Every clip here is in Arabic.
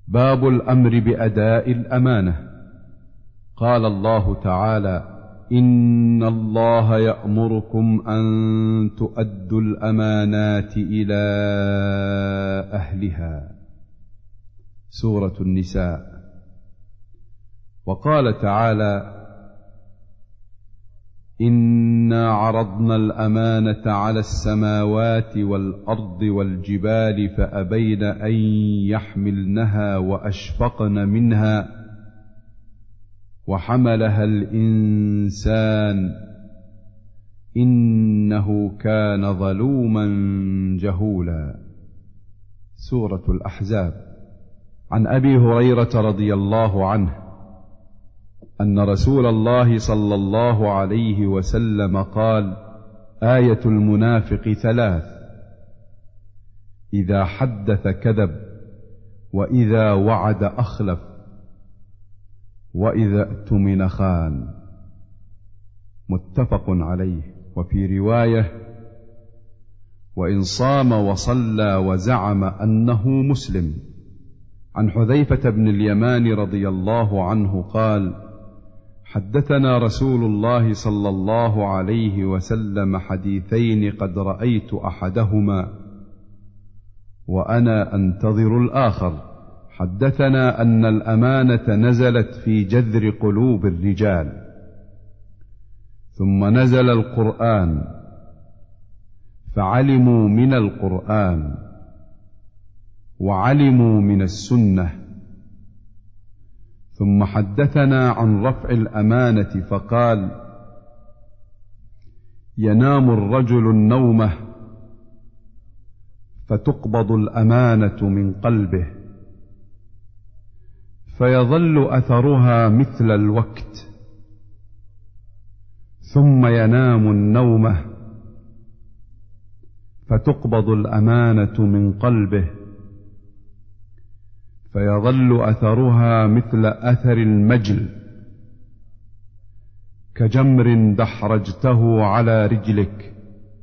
باب الأمر بأداء الأمانة. قال الله تعالى: إن الله يأمركم أن تؤدوا الأمانات إلى أهلها. سورة النساء. وقال تعالى: إنا عرضنا الأمانة على السماوات والأرض والجبال فأبين أن يحملنها وأشفقن منها وحملها الإنسان إنه كان ظلوما جهولا. سورة الأحزاب. عن أبي هريرة رضي الله عنه أن رسول الله صلى الله عليه وسلم قال: آية المنافق ثلاث: إذا حدث كذب، وإذا وعد أخلف، وإذا اؤتمن خان. متفق عليه. وفي رواية: وإن صام وصلى وزعم أنه مسلم. عن حذيفة بن اليمان رضي الله عنه قال: حدثنا رسول الله صلى الله عليه وسلم حديثين قد رأيت أحدهما وأنا أنتظر الآخر. حدثنا أن الأمانة نزلت في جذر قلوب الرجال، ثم نزل القرآن فعلموا من القرآن وعلموا من السنة، ثم حدثنا عن رفع الأمانة فقال: ينام الرجل النومة فتقبض الأمانة من قلبه فيظل أثرها مثل الوقت، ثم ينام النومة فتقبض الأمانة من قلبه فيظل أثرها مثل أثر المجل كجمر دحرجته على رجلك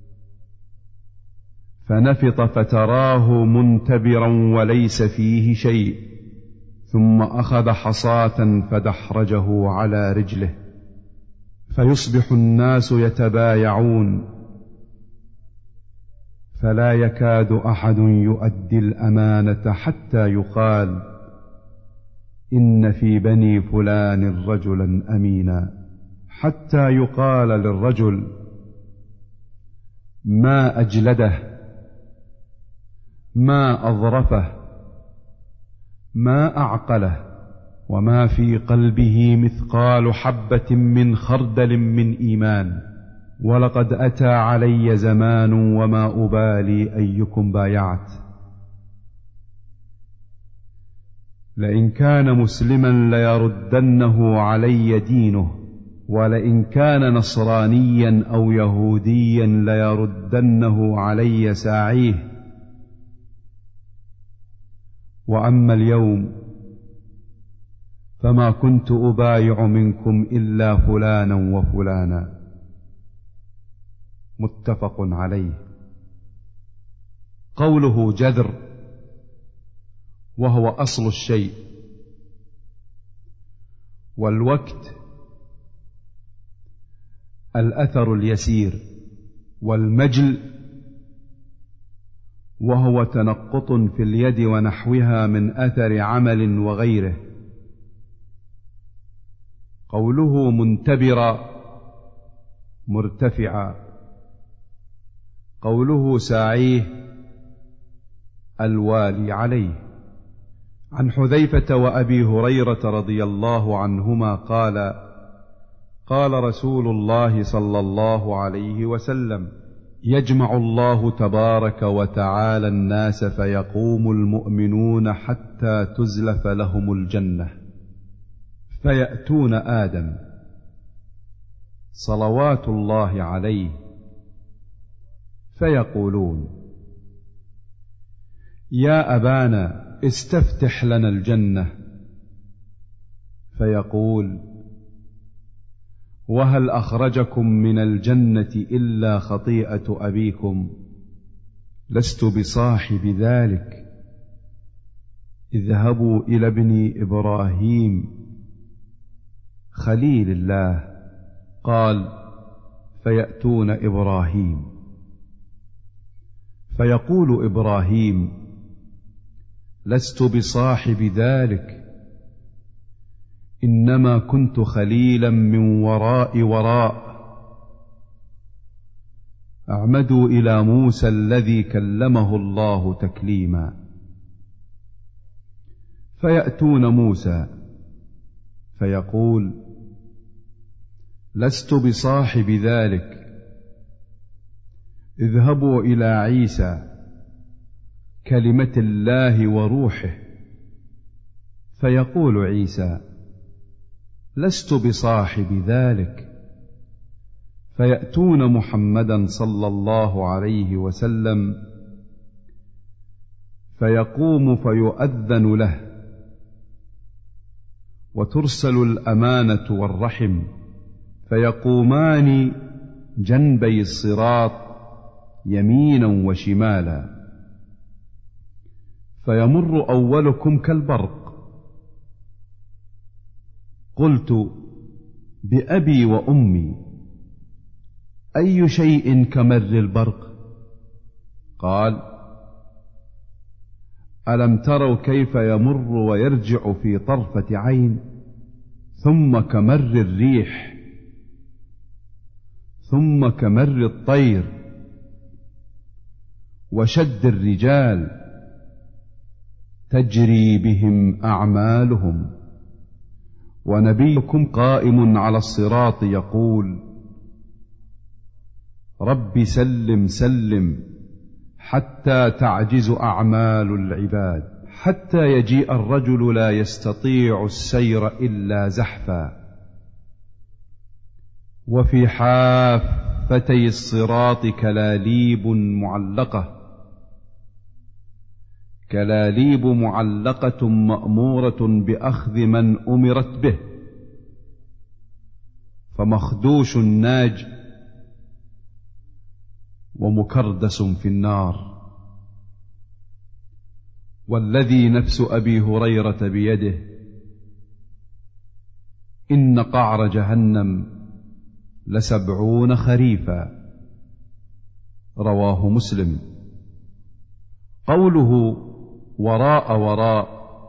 فنفط فتراه منتبرا وليس فيه شيء، ثم أخذ حصاة فدحرجه على رجله فيصبح الناس يتبايعون فلا يكاد أحد يؤدي الأمانة حتى يقال: إن في بني فلان رجلا أمينا، حتى يقال للرجل: ما أجلده، ما أظرفه، ما أعقله، وما في قلبه مثقال حبة من خردل من إيمان، ولقد أتى علي زمان وما أبالي أيكم بايعت. لئن كان مسلما ليردنه علي دينه، ولئن كان نصرانيا أو يهوديا ليردنه علي ساعيه. وأما اليوم فما كنت أبايع منكم إلا فلانا وفلانا. متفق عليه. قوله جذر وهو أصل الشيء، والوقت الأثر اليسير، والمجل وهو تنقط في اليد ونحوها من أثر عمل وغيره. قوله منتبرا مرتفعا. قوله ساعيه الوالي عليه. عن حذيفة وأبي هريرة رضي الله عنهما قال: قال رسول الله صلى الله عليه وسلم: يجمع الله تبارك وتعالى الناس فيقوم المؤمنون حتى تزلف لهم الجنة، فيأتون آدم صلوات الله عليه فيقولون: يا أبانا استفتح لنا الجنة، فيقول: وهل أخرجكم من الجنة إلا خطيئة أبيكم؟ لست بصاحب ذلك، اذهبوا إلى ابن إبراهيم خليل الله. قال: فيأتون إبراهيم، فيقول إبراهيم: لست بصاحب ذلك، إنما كنت خليلا من وراء. اعمدوا إلى موسى الذي كلمه الله تكليما. فيأتون موسى فيقول: لست بصاحب ذلك، اذهبوا إلى عيسى كلمة الله وروحه. فيقول عيسى: لست بصاحب ذلك. فيأتون محمدا صلى الله عليه وسلم فيقوم فيؤذن له، وترسل الأمانة والرحم، فيقومان جنبي الصراط يمينا وشمالا، فيمر أولكم كالبرق. قلت: بأبي وأمي، أي شيء كمر البرق؟ قال: ألم تروا كيف يمر ويرجع في طرفة عين، ثم كمر الريح، ثم كمر الطير، وشد الرجال، تجري بهم أعمالهم، ونبيكم قائم على الصراط يقول: رب سلم سلم، حتى تعجز أعمال العباد، حتى يجيء الرجل لا يستطيع السير إلا زحفا. وفي حافتي الصراط كلاليب معلقة مأمورة بأخذ من أمرت به، فمخدوش ناج ومكردس في النار. والذي نفس أبي هريرة بيده، إن قعر جهنم ل70 خريفا. رواه مسلم. قوله وراء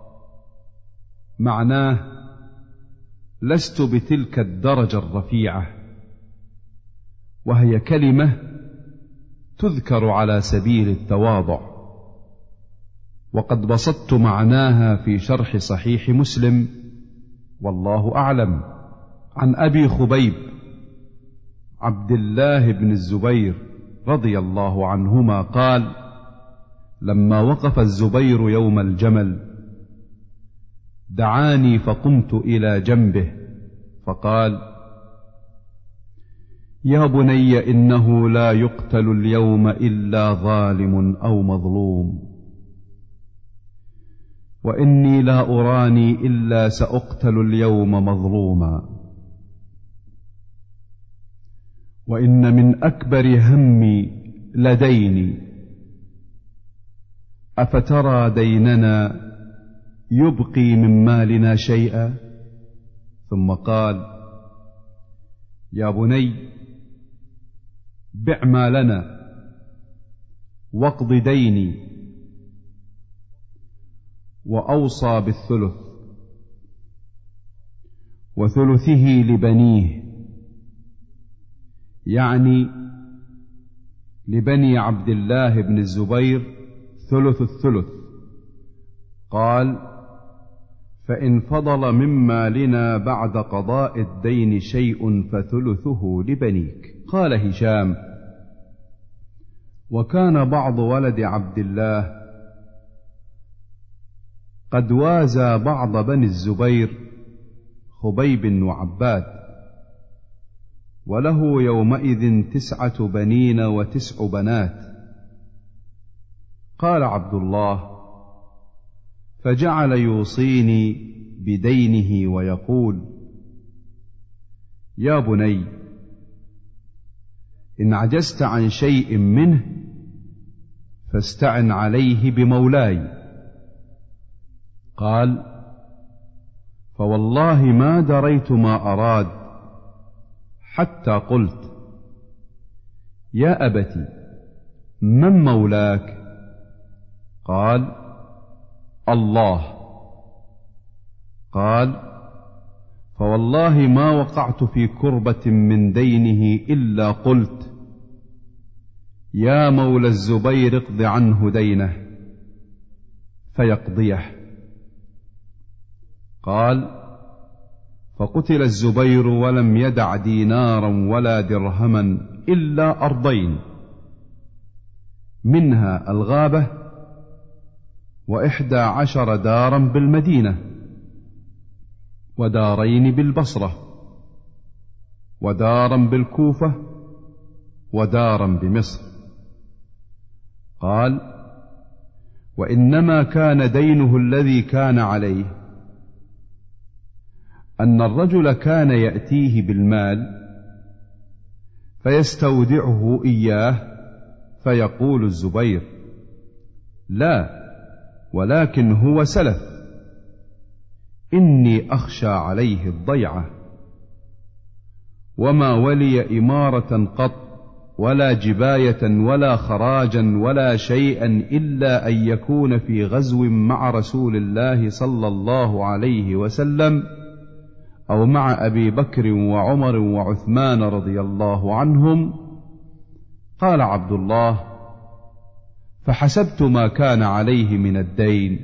معناه: لست بتلك الدرجة الرفيعة، وهي كلمة تذكر على سبيل التواضع، وقد بسطت معناها في شرح صحيح مسلم، والله أعلم. عن أبي خبيب عبد الله بن الزبير رضي الله عنهما قال: لما وقف الزبير يوم الجمل دعاني فقمت إلى جنبه فقال: يا بني، إنه لا يقتل اليوم إلا ظالم أو مظلوم، وإني لا أراني إلا سأقتل اليوم مظلوما، وإن من أكبر همي لديني، أفترى ديننا يبقي من مالنا شيئا؟ ثم قال: يا بني، بع مالنا واقض ديني. وأوصى بالثلث، وثلثه لبنيه، يعني لبني عبد الله بن الزبير ثلث الثلث. قال: فإن فضل من مالنا بعد قضاء الدين شيء فثلثه لبنيك. قال هشام: وكان بعض ولد عبد الله قد وازى بعض بني الزبير خبيب وعباد، وله يومئذ 9 بنين و9 بنات. قال عبد الله: فجعل يوصيني بدينه ويقول: يا بني، إن عجزت عن شيء منه فاستعن عليه بمولاي، قال: فوالله ما دريت ما أراد، حتى قلت: يا أبت، من مولاك؟ قال: الله. قال: فوالله ما وقعت في كربة من دينه إلا قلت: يا مولى الزبير اقض عنه دينه، فيقضيه. قال: فقتل الزبير ولم يدع دينارا ولا درهما إلا أرضين، منها الغابة، 11 دارا بالمدينة، ودارين بالبصرة، ودارا بالكوفة، ودارا بمصر. قال: وإنما كان دينه الذي كان عليه أن الرجل كان يأتيه بالمال فيستودعه إياه، فيقول الزبير: لا، ولكن هو سلف، إني أخشى عليه الضيعة، وما ولي إمارة قط، ولا جباية ولا خراجا ولا شيئا، إلا أن يكون في غزو مع رسول الله صلى الله عليه وسلم، أو مع أبي بكر وعمر وعثمان رضي الله عنهم. قال عبد الله: فحسبت ما كان عليه من الدين،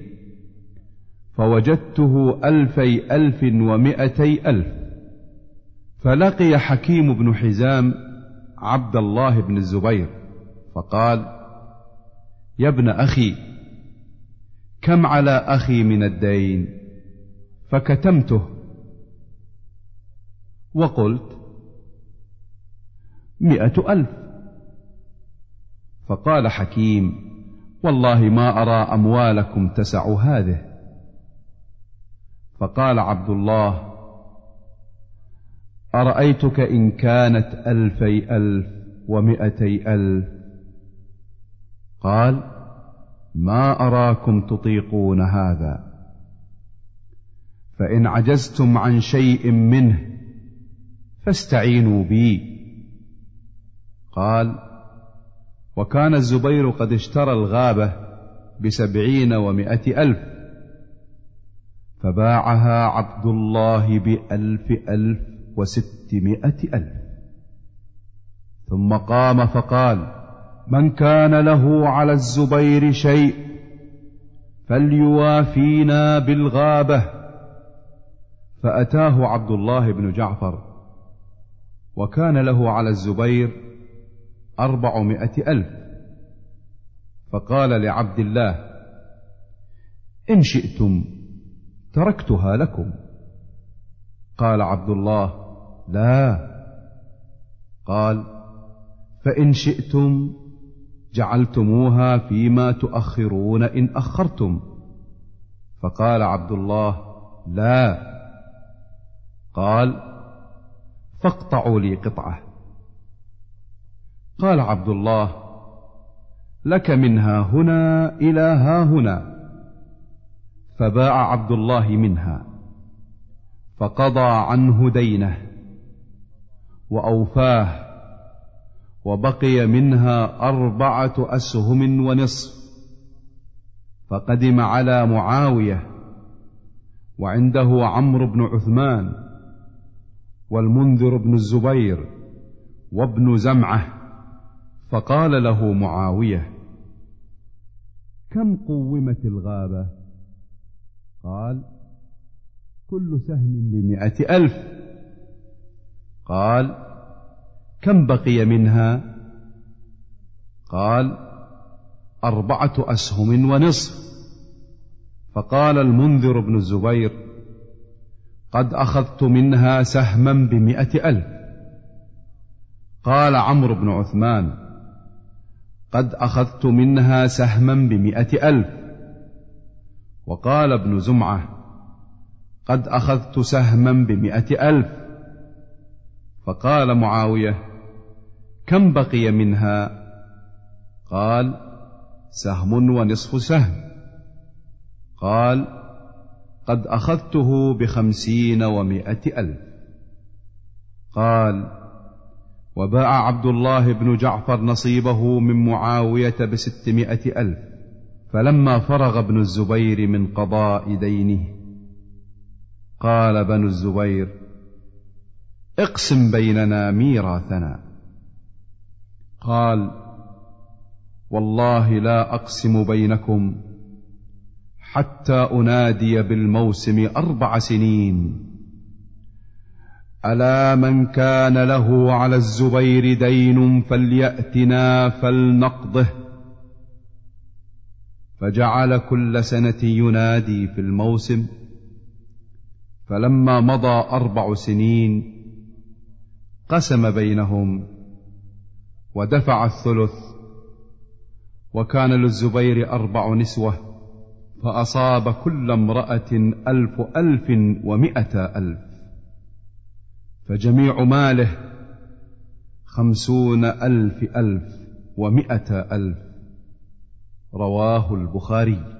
فوجدته 2,200 ألف. فلقي حكيم بن حزام عبد الله بن الزبير فقال: يا ابن أخي، كم على أخي من الدين؟ فكتمته وقلت: 100,000. فقال حكيم: والله ما أرى أموالكم تسع هذه. فقال عبد الله: أرأيتك إن كانت 2,000 و200,000؟ قال: ما أراكم تطيقون هذا، فإن عجزتم عن شيء منه فاستعينوا بي. قال: وكان الزبير قد اشترى الغابة 70 و100 ألف، فباعها عبد الله 1,600 ألف. ثم قام فقال: من كان له على الزبير شيء فليوافينا بالغابة. فأتاه عبد الله بن جعفر، وكان له على الزبير 400 ألف. فقال لعبد الله: إن شئتم تركتها لكم. قال عبد الله: لا. قال: فإن شئتم جعلتموها فيما تؤخرون إن أخرتم. فقال عبد الله: لا. قال: فاقطعوا لي قطعة. قال عبد الله: لك منها هنا إلى ها هنا. فباع عبد الله منها، فقضى عنه دينه وأوفاه، وبقي منها 4 أسهم ونصف. فقدم على معاوية، وعنده عمرو بن عثمان، والمنذر بن الزبير، وابن زمعة. فقال له معاوية: كم قومت الغابة؟ قال: كل سهم 100 ألف. قال: كم بقي منها؟ قال: 4 أسهم ونصف. فقال المنذر بن الزبير: قد أخذت منها سهما 100 ألف. قال عمرو بن عثمان: قد أخذت منها سهما 100 ألف. وقال ابن زمعة: قد أخذت سهما 100 ألف. فقال معاوية: كم بقي منها؟ قال: سهم ونصف سهم. قال: قد أخذته ب50 و100 ألف. قال: وباع عبد الله بن جعفر نصيبه من معاوية ب600 ألف. فلما فرغ ابن الزبير من قضاء دينه قال بنو الزبير: اقسم بيننا ميراثنا. قال: والله لا أقسم بينكم حتى أنادي بالموسم 4 سنين: ألا من كان له على الزبير دين فليأتنا فلنقضه. فجعل كل سنة ينادي في الموسم. فلما مضى 4 سنين قسم بينهم ودفع الثلث. وكان للزبير 4 نسوة، فأصاب كل امرأة 1000 و100 ألف، فجميع ماله 50,000 و100 ألف. رواه البخاري.